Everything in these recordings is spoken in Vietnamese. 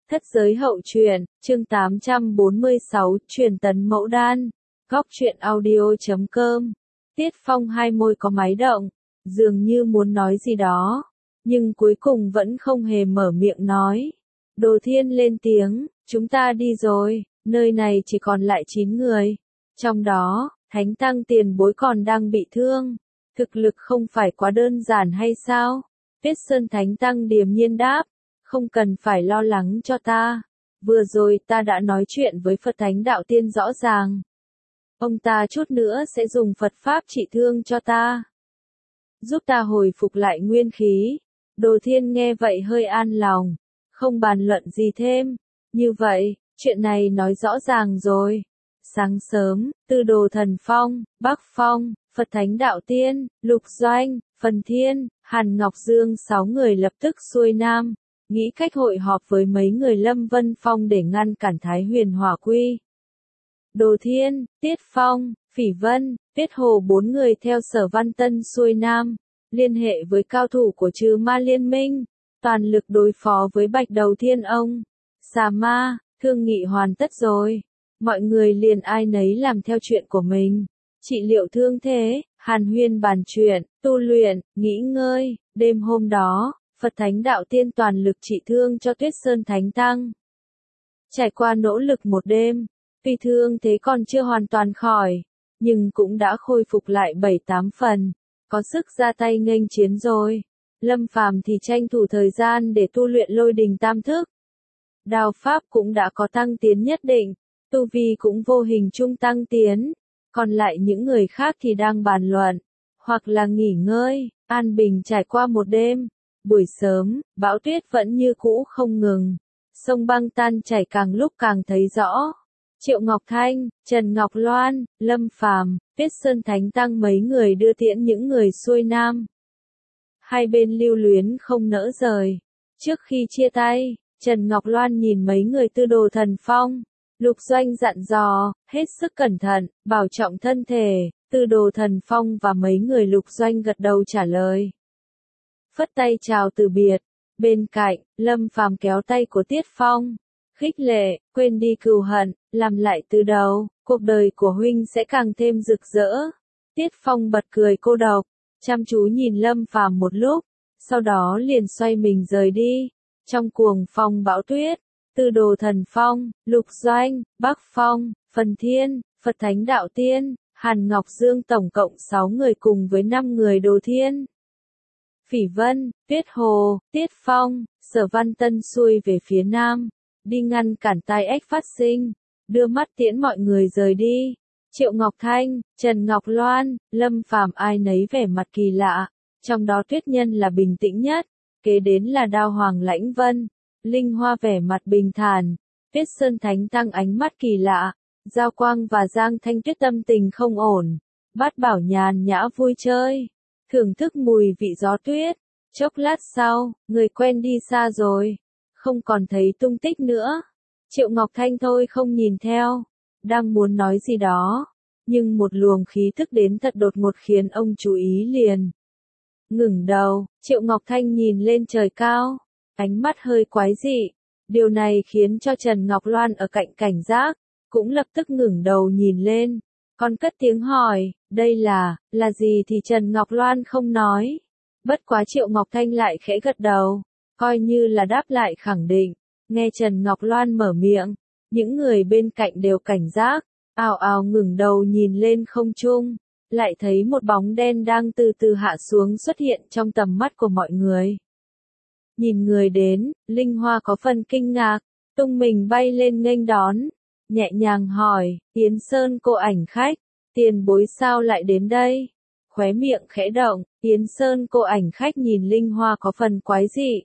Thất giới hậu truyện, chương 846, truyền tấn mẫu đan. Góc truyện audio.com. Tiết Phong hai môi có máy động, dường như muốn nói gì đó, nhưng cuối cùng vẫn không hề mở miệng nói. Đồ Thiên lên tiếng, chúng ta đi rồi, nơi này chỉ còn lại 9 người. Trong đó, Thánh Tăng tiền bối còn đang bị thương. Thực lực không phải quá đơn giản hay sao? Tuyết Sơn Thánh Tăng điềm nhiên đáp. Không cần phải lo lắng cho ta. Vừa rồi ta đã nói chuyện với Phật Thánh Đạo Tiên rõ ràng. Ông ta chút nữa sẽ dùng Phật Pháp trị thương cho ta. Giúp ta hồi phục lại nguyên khí. Đồ Thiên nghe vậy hơi an lòng. Không bàn luận gì thêm. Như vậy, chuyện này nói rõ ràng rồi. Sáng sớm, Tư Đồ Thần Phong, Bắc Phong, Phật Thánh Đạo Tiên, Lục Doanh, Phần Thiên, Hàn Ngọc Dương 6 người lập tức xuôi nam. Nghĩ cách hội họp với mấy người Lâm Vân Phong để ngăn cản Thái Huyền Hỏa Quy. Đồ Thiên, Tiết Phong, Phỉ Vân, Tiết Hồ 4 người theo Sở Văn Tân xuôi nam, liên hệ với cao thủ của Trừ Ma Liên Minh, toàn lực đối phó với Bạch Đầu Thiên Ông. Xà Ma, thương nghị hoàn tất rồi. Mọi người liền ai nấy làm theo chuyện của mình. Trị liệu thương thế, hàn huyên bàn chuyện, tu luyện, nghỉ ngơi. Đêm hôm đó, Phật Thánh Đạo Tiên toàn lực trị thương cho Tuyết Sơn Thánh Tăng. Trải qua nỗ lực một đêm, tuy thương thế còn chưa hoàn toàn khỏi, nhưng cũng đã khôi phục lại 7-8 phần, có sức ra tay nghênh chiến rồi. Lâm Phàm thì tranh thủ thời gian để tu luyện Lôi Đình Tam Thức. Đao pháp cũng đã có tăng tiến nhất định, tu vi cũng vô hình trung tăng tiến, còn lại những người khác thì đang bàn luận, hoặc là nghỉ ngơi, an bình trải qua một đêm. Buổi sớm, bão tuyết vẫn như cũ không ngừng. Sông băng tan chảy càng lúc càng thấy rõ. Triệu Ngọc Thanh, Trần Ngọc Loan, Lâm Phàm, Tuyết Sơn Thánh Tăng mấy người đưa tiễn những người xuôi nam. Hai bên lưu luyến không nỡ rời. Trước khi chia tay, Trần Ngọc Loan nhìn mấy người Tư Đồ Thần Phong. Lục Doanh dặn dò, hết sức cẩn thận, bảo trọng thân thể. Tư Đồ Thần Phong và mấy người Lục Doanh gật đầu trả lời. Phất tay chào từ biệt. Bên cạnh, Lâm Phàm kéo tay của Tiết Phong. Khích lệ, quên đi cừu hận, làm lại từ đầu, cuộc đời của huynh sẽ càng thêm rực rỡ. Tiết Phong bật cười cô độc, chăm chú nhìn Lâm Phàm một lúc, sau đó liền xoay mình rời đi. Trong cuồng phong bão tuyết, Tư Đồ Thần Phong, Lục Doanh, Bắc Phong, Phần Thiên, Phật Thánh Đạo Tiên, Hàn Ngọc Dương tổng cộng 6 người cùng với 5 người Đồ Thiên. Phỉ Vân, Tuyết Hồ, Tiết Phong, Sở Văn Tân xuôi về phía nam, đi ngăn cản tai ách phát sinh, đưa mắt tiễn mọi người rời đi. Triệu Ngọc Thanh, Trần Ngọc Loan, Lâm Phàm ai nấy vẻ mặt kỳ lạ, trong đó Tuyết Nhân là bình tĩnh nhất, kế đến là Đao Hoàng Lãnh Vân, Linh Hoa vẻ mặt bình thản, Tuyết Sơn Thánh Tăng ánh mắt kỳ lạ, Giao Quang và Giang Thanh Tuyết tâm tình không ổn, Bát Bảo nhàn nhã vui chơi, thưởng thức mùi vị gió tuyết. Chốc lát sau, người quen đi xa rồi, không còn thấy tung tích nữa. Triệu Ngọc Thanh thôi không nhìn theo, đang muốn nói gì đó, nhưng một luồng khí thức đến thật đột ngột khiến ông chú ý liền. Ngẩng đầu, Triệu Ngọc Thanh nhìn lên trời cao, ánh mắt hơi quái dị. Điều này khiến cho Trần Ngọc Loan ở cạnh cảnh giác, cũng lập tức ngẩng đầu nhìn lên, còn cất tiếng hỏi, đây là gì thì Trần Ngọc Loan không nói. Bất quá Triệu Ngọc Thanh lại khẽ gật đầu, coi như là đáp lại khẳng định. Nghe Trần Ngọc Loan mở miệng, những người bên cạnh đều cảnh giác, ào ào ngẩng đầu nhìn lên không trung, lại thấy một bóng đen đang từ từ hạ xuống xuất hiện trong tầm mắt của mọi người. Nhìn người đến, Linh Hoa có phần kinh ngạc, tung mình bay lên nghênh đón, nhẹ nhàng hỏi, Yến Sơn cô ảnh khách, tiền bối sao lại đến đây? Khóe miệng khẽ động, Yến Sơn cô ảnh khách nhìn Linh Hoa có phần quái dị.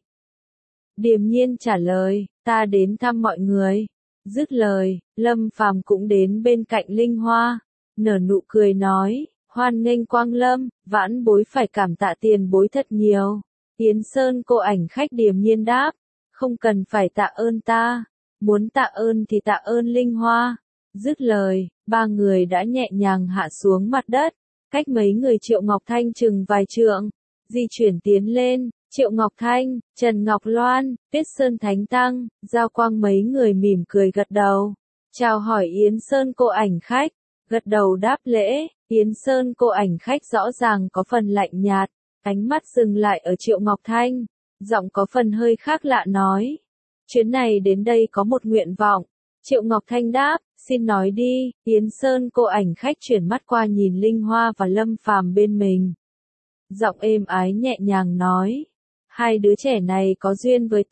Điềm nhiên trả lời, ta đến thăm mọi người. Dứt lời, Lâm Phàm cũng đến bên cạnh Linh Hoa, nở nụ cười nói, hoan nghênh quang lâm, vãn bối phải cảm tạ tiền bối thật nhiều. Yến Sơn cô ảnh khách điềm nhiên đáp, không cần phải tạ ơn ta, muốn tạ ơn thì tạ ơn Linh Hoa. Dứt lời, ba người đã nhẹ nhàng hạ xuống mặt đất, cách mấy người Triệu Ngọc Thanh chừng vài trượng, di chuyển tiến lên, Triệu Ngọc Thanh, Trần Ngọc Loan, Tuyết Sơn Thánh Tăng, Giao Quang mấy người mỉm cười gật đầu. Chào hỏi Yến Sơn cô ảnh khách, gật đầu đáp lễ. Yến Sơn cô ảnh khách rõ ràng có phần lạnh nhạt, ánh mắt dừng lại ở Triệu Ngọc Thanh, giọng có phần hơi khác lạ nói. Chuyến này đến đây có một nguyện vọng. Triệu Ngọc Thanh đáp, xin nói đi. Yến Sơn cô ảnh khách chuyển mắt qua nhìn Linh Hoa và Lâm Phàm bên mình. Giọng êm ái nhẹ nhàng nói, hai đứa trẻ này có duyên với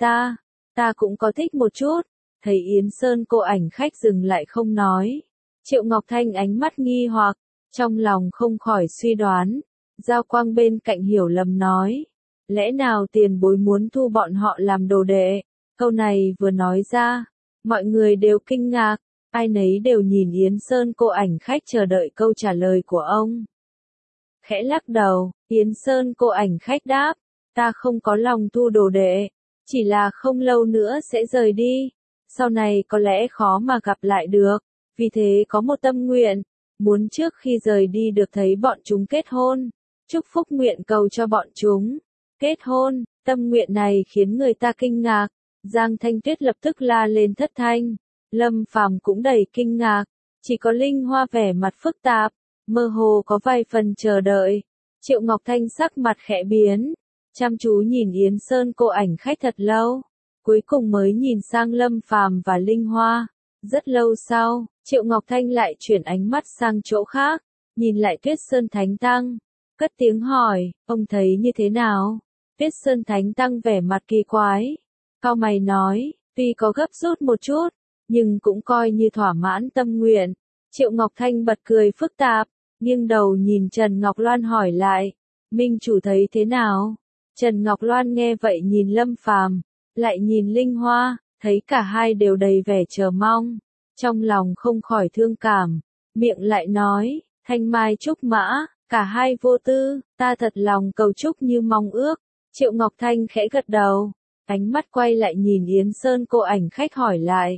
ta cũng có thích một chút. Thấy Yến Sơn cô ảnh khách dừng lại không nói. Triệu Ngọc Thanh ánh mắt nghi hoặc, trong lòng không khỏi suy đoán. Giao Quang bên cạnh hiểu lầm nói, lẽ nào tiền bối muốn thu bọn họ làm đồ đệ? Câu này vừa nói ra, mọi người đều kinh ngạc, ai nấy đều nhìn Yến Sơn cô ảnh khách chờ đợi câu trả lời của ông. Khẽ lắc đầu, Yến Sơn cô ảnh khách đáp, ta không có lòng thu đồ đệ, chỉ là không lâu nữa sẽ rời đi, sau này có lẽ khó mà gặp lại được, vì thế có một tâm nguyện, muốn trước khi rời đi được thấy bọn chúng kết hôn, chúc phúc nguyện cầu cho bọn chúng. Kết hôn, tâm nguyện này khiến người ta kinh ngạc, Giang Thanh Tuyết lập tức la lên thất thanh, Lâm Phàm cũng đầy kinh ngạc, chỉ có Linh Hoa vẻ mặt phức tạp, mơ hồ có vài phần chờ đợi. Triệu Ngọc Thanh sắc mặt khẽ biến, chăm chú nhìn Yến Sơn cô ảnh khách thật lâu, cuối cùng mới nhìn sang Lâm Phàm và Linh Hoa. Rất lâu sau, Triệu Ngọc Thanh lại chuyển ánh mắt sang chỗ khác, nhìn lại Tuyết Sơn Thánh Tăng, cất tiếng hỏi, ông thấy như thế nào? Tuyết Sơn Thánh Tăng vẻ mặt kỳ quái, cau mày nói, tuy có gấp rút một chút, nhưng cũng coi như thỏa mãn tâm nguyện. Triệu Ngọc Thanh bật cười phức tạp, nghiêng đầu nhìn Trần Ngọc Loan hỏi lại, Minh chủ thấy thế nào? Trần Ngọc Loan nghe vậy nhìn Lâm Phàm, lại nhìn Linh Hoa, thấy cả hai đều đầy vẻ chờ mong, trong lòng không khỏi thương cảm, miệng lại nói, thanh mai trúc mã, cả hai vô tư, ta thật lòng cầu chúc như mong ước. Triệu Ngọc Thanh khẽ gật đầu, ánh mắt quay lại nhìn Yến Sơn cô ảnh khách hỏi lại.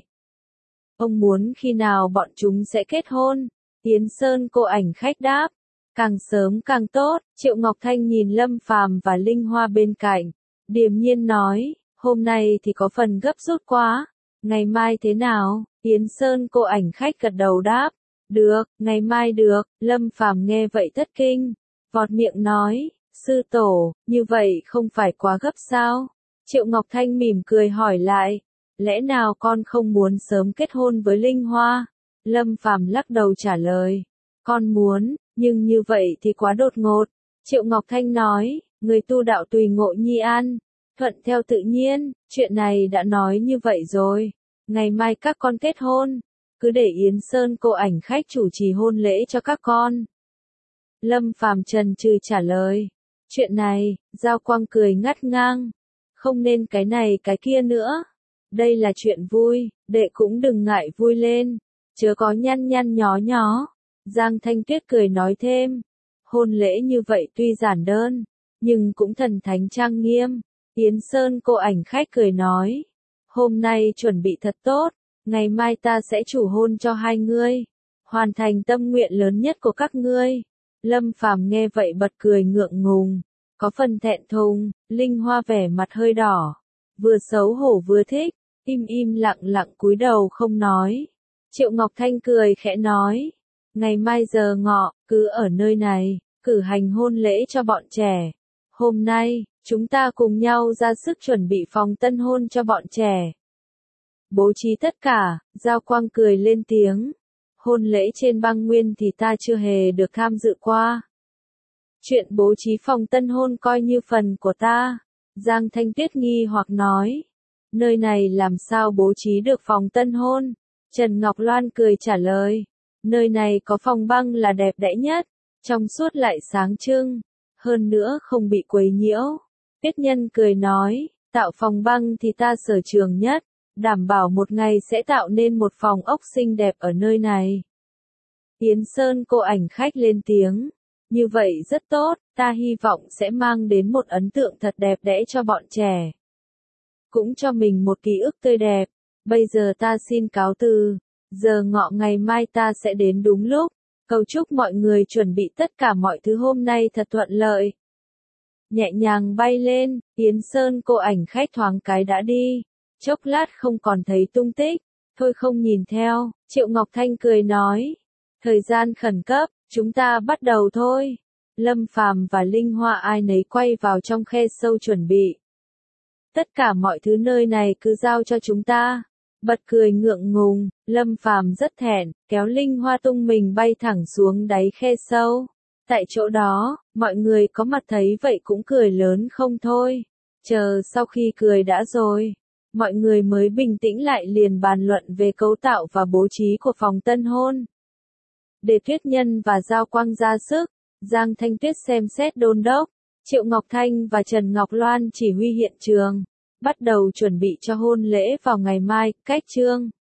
Ông muốn khi nào bọn chúng sẽ kết hôn? Yến Sơn cô ảnh khách đáp, càng sớm càng tốt. Triệu Ngọc Thanh nhìn Lâm Phàm và Linh Hoa bên cạnh, điềm nhiên nói, hôm nay thì có phần gấp rút quá, ngày mai thế nào? Yến Sơn cô ảnh khách gật đầu đáp, được, ngày mai được. Lâm Phàm nghe vậy thất kinh, vọt miệng nói, sư tổ, như vậy không phải quá gấp sao? Triệu Ngọc Thanh mỉm cười hỏi lại, lẽ nào con không muốn sớm kết hôn với Linh Hoa? Lâm Phàm lắc đầu trả lời, con muốn, nhưng như vậy thì quá đột ngột. Triệu Ngọc Thanh nói, người tu đạo tùy ngộ nhi an, thuận theo tự nhiên, chuyện này đã nói như vậy rồi. Ngày mai các con kết hôn, cứ để Yến Sơn cô ảnh khách chủ trì hôn lễ cho các con. Lâm Phàm chần chừ trả lời, chuyện này, Giao Quang cười ngắt ngang, không nên cái này cái kia nữa. Đây là chuyện vui, đệ cũng đừng ngại vui lên, chớ có nhăn nhăn nhó nhó. Giang Thanh Tuyết cười nói thêm, hôn lễ như vậy tuy giản đơn, nhưng cũng thần thánh trang nghiêm. Yến Sơn cô ảnh khách cười nói, hôm nay chuẩn bị thật tốt, ngày mai ta sẽ chủ hôn cho hai ngươi, hoàn thành tâm nguyện lớn nhất của các ngươi. Lâm Phàm nghe vậy bật cười ngượng ngùng, có phần thẹn thùng. Linh Hoa vẻ mặt hơi đỏ, vừa xấu hổ vừa thích, im lặng lặng cúi đầu không nói. Triệu Ngọc Thanh cười khẽ nói, ngày mai giờ ngọ, cứ ở nơi này, cử hành hôn lễ cho bọn trẻ. Hôm nay, chúng ta cùng nhau ra sức chuẩn bị phòng tân hôn cho bọn trẻ. Bố trí tất cả, Giao Quang cười lên tiếng. Hôn lễ trên băng nguyên thì ta chưa hề được tham dự qua. Chuyện bố trí phòng tân hôn coi như phần của ta. Giang Thanh Tuyết nghi hoặc nói, nơi này làm sao bố trí được phòng tân hôn? Trần Ngọc Loan cười trả lời, nơi này có phòng băng là đẹp đẽ nhất, trong suốt lại sáng trưng, hơn nữa không bị quấy nhiễu. Tuyết Nhân cười nói, tạo phòng băng thì ta sở trường nhất, đảm bảo một ngày sẽ tạo nên một phòng ốc xinh đẹp ở nơi này. Yến Sơn cô ảnh khách lên tiếng, như vậy rất tốt, ta hy vọng sẽ mang đến một ấn tượng thật đẹp đẽ cho bọn trẻ. Cũng cho mình một ký ức tươi đẹp. Bây giờ ta xin cáo từ, giờ ngọ ngày mai ta sẽ đến đúng lúc. Cầu chúc mọi người chuẩn bị tất cả mọi thứ hôm nay thật thuận lợi. nhẹ nhàng bay lên, Yến Sơn cô ảnh khách thoáng cái đã đi. Chốc lát không còn thấy tung tích, thôi không nhìn theo, Triệu Ngọc Thanh cười nói. Thời gian khẩn cấp, chúng ta bắt đầu thôi. Lâm Phàm và Linh Hoa ai nấy quay vào trong khe sâu chuẩn bị. Tất cả mọi thứ nơi này cứ giao cho chúng ta. Bật cười ngượng ngùng, Lâm Phàm rất thẹn, kéo Linh Hoa tung mình bay thẳng xuống đáy khe sâu. Tại chỗ đó, mọi người có mặt thấy vậy cũng cười lớn không thôi. Chờ sau khi cười đã rồi, mọi người mới bình tĩnh lại liền bàn luận về cấu tạo và bố trí của phòng tân hôn. Để Tuyết Nhân và Giao Quang ra sức, Giang Thanh Tuyết xem xét đôn đốc, Triệu Ngọc Thanh và Trần Ngọc Loan chỉ huy hiện trường, bắt đầu chuẩn bị cho hôn lễ vào ngày mai, cách chương.